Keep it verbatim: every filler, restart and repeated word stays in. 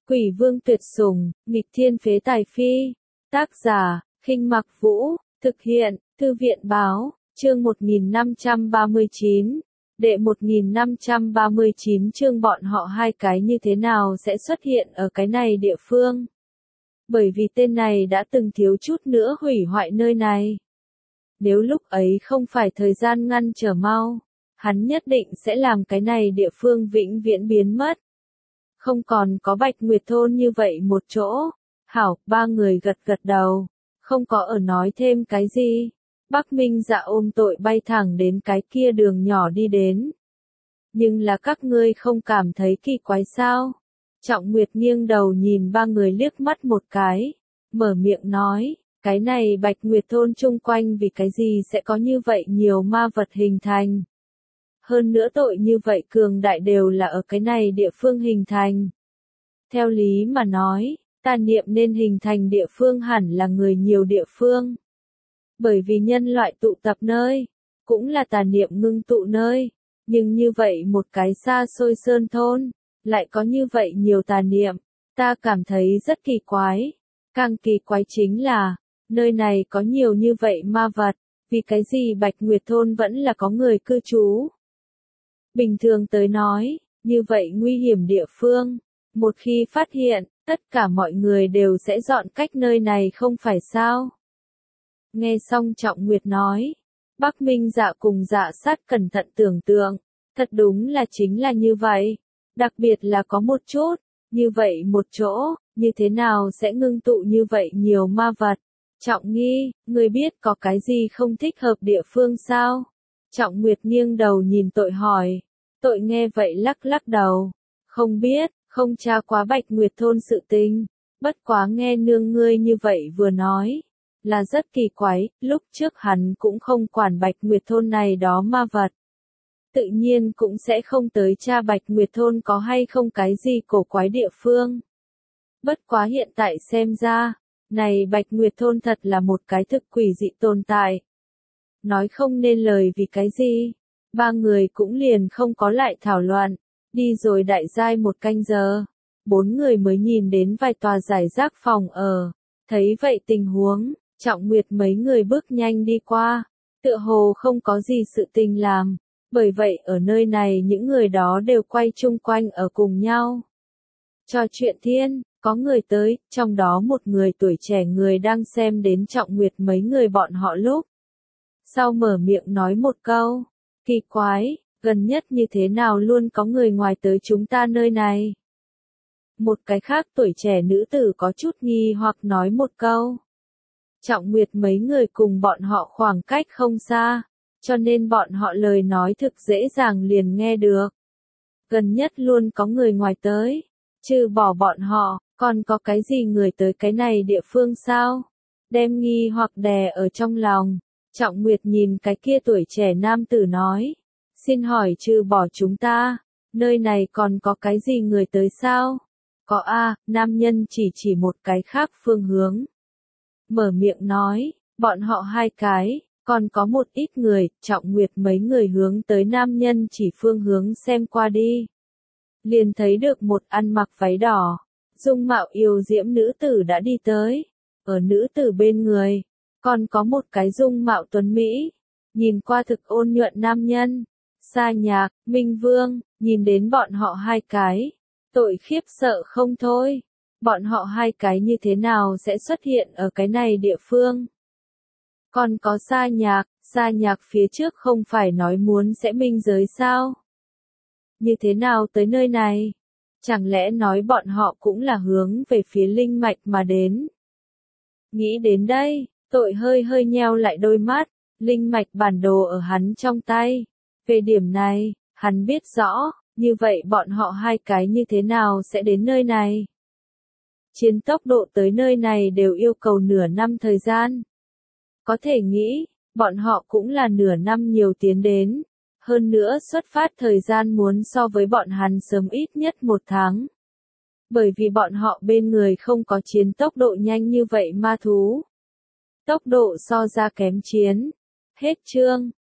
Quỷ vương tuyệt sủng, nghịch thiên phế tài phi. Tác giả, Khinh Mặc Vũ, thực hiện, Thư viện báo, chương một nghìn năm trăm ba mươi chín. Đệ một nghìn năm trăm ba mươi chín chương bọn họ hai cái như thế nào sẽ xuất hiện ở cái này địa phương. Bởi vì tên này đã từng thiếu chút nữa hủy hoại nơi này. Nếu lúc ấy không phải thời gian ngăn trở mau, hắn nhất định sẽ làm cái này địa phương vĩnh viễn biến mất. Không còn có Bạch Nguyệt Thôn như vậy một chỗ. Hảo, ba người gật gật đầu, không có ở nói thêm cái gì. Bắc Minh Dạ ôm tội bay thẳng đến cái kia đường nhỏ đi đến. Nhưng là các ngươi không cảm thấy kỳ quái sao? Trọng Nguyệt nghiêng đầu nhìn ba người liếc mắt một cái, mở miệng nói, cái này Bạch Nguyệt Thôn chung quanh vì cái gì sẽ có như vậy nhiều ma vật hình thành. Hơn nữa tội như vậy cường đại đều là ở cái này địa phương hình thành. Theo lý mà nói, tà niệm nên hình thành địa phương hẳn là người nhiều địa phương. Bởi vì nhân loại tụ tập nơi, cũng là tà niệm ngưng tụ nơi. Nhưng như vậy một cái xa xôi sơn thôn, lại có như vậy nhiều tà niệm, ta cảm thấy rất kỳ quái. Càng kỳ quái chính là, nơi này có nhiều như vậy ma vật, vì cái gì Bạch Nguyệt Thôn vẫn là có người cư trú. Bình thường tới nói, như vậy nguy hiểm địa phương, một khi phát hiện, tất cả mọi người đều sẽ dọn cách nơi này không phải sao. Nghe xong Trọng Nguyệt nói, Bắc Minh Dạ cùng Dạ Sát cẩn thận tưởng tượng, thật đúng là chính là như vậy, đặc biệt là có một chút, như vậy một chỗ, như thế nào sẽ ngưng tụ như vậy nhiều ma vật. Trọng Nghi, người biết có cái gì không thích hợp địa phương sao? Trọng Nguyệt nghiêng đầu nhìn tội hỏi, tội nghe vậy lắc lắc đầu, không biết, không tra quá Bạch Nguyệt Thôn sự tình, bất quá nghe nương ngươi như vậy vừa nói, là rất kỳ quái, lúc trước hắn cũng không quản Bạch Nguyệt Thôn này đó ma vật. Tự nhiên cũng sẽ không tới tra Bạch Nguyệt Thôn có hay không cái gì cổ quái địa phương. Bất quá hiện tại xem ra, này Bạch Nguyệt Thôn thật là một cái thực quỷ dị tồn tại. Nói không nên lời vì cái gì, ba người cũng liền không có lại thảo luận, đi rồi đại giai một canh giờ, bốn người mới nhìn đến vài tòa giải rác phòng ở, thấy vậy tình huống, Trọng Nguyệt mấy người bước nhanh đi qua, tựa hồ không có gì sự tình làm, bởi vậy ở nơi này những người đó đều quay chung quanh ở cùng nhau. Trò chuyện thiên, có người tới, trong đó một người tuổi trẻ người đang xem đến Trọng Nguyệt mấy người bọn họ lúc. Sau mở miệng nói một câu, kỳ quái, gần nhất như thế nào luôn có người ngoài tới chúng ta nơi này. Một cái khác tuổi trẻ nữ tử có chút nghi hoặc nói một câu. Trọng Nguyệt mấy người cùng bọn họ khoảng cách không xa, cho nên bọn họ lời nói thực dễ dàng liền nghe được. Gần nhất luôn có người ngoài tới, trừ bỏ bọn họ, còn có cái gì người tới cái này địa phương sao? Đem nghi hoặc đè ở trong lòng, Trọng Nguyệt nhìn cái kia tuổi trẻ nam tử nói, xin hỏi trừ bỏ chúng ta, nơi này còn có cái gì người tới sao? Có a, nam nhân chỉ chỉ một cái khác phương hướng. Mở miệng nói, bọn họ hai cái, còn có một ít người, Trọng Nguyệt mấy người hướng tới nam nhân chỉ phương hướng xem qua đi. Liền thấy được một ăn mặc váy đỏ, dung mạo yêu diễm nữ tử đã đi tới, ở nữ tử bên người, còn có một cái dung mạo tuấn Mỹ, nhìn qua thực ôn nhuận nam nhân. Sa Nhạc, Minh Vương, nhìn đến bọn họ hai cái, tội khiếp sợ không thôi. Bọn họ hai cái như thế nào sẽ xuất hiện ở cái này địa phương? Còn có Sa Nhạc, Sa Nhạc phía trước không phải nói muốn sẽ minh giới sao? Như thế nào tới nơi này? Chẳng lẽ nói bọn họ cũng là hướng về phía linh mạch mà đến? Nghĩ đến đây, tội hơi hơi nheo lại đôi mắt, linh mạch bản đồ ở hắn trong tay. Về điểm này, hắn biết rõ, như vậy bọn họ hai cái như thế nào sẽ đến nơi này? Chiến tốc độ tới nơi này đều yêu cầu nửa năm thời gian. Có thể nghĩ, bọn họ cũng là nửa năm nhiều tiến đến. Hơn nữa xuất phát thời gian muốn so với bọn hắn sớm ít nhất một tháng. Bởi vì bọn họ bên người không có chiến tốc độ nhanh như vậy ma thú. Tốc độ so ra kém chiến. Hết chương.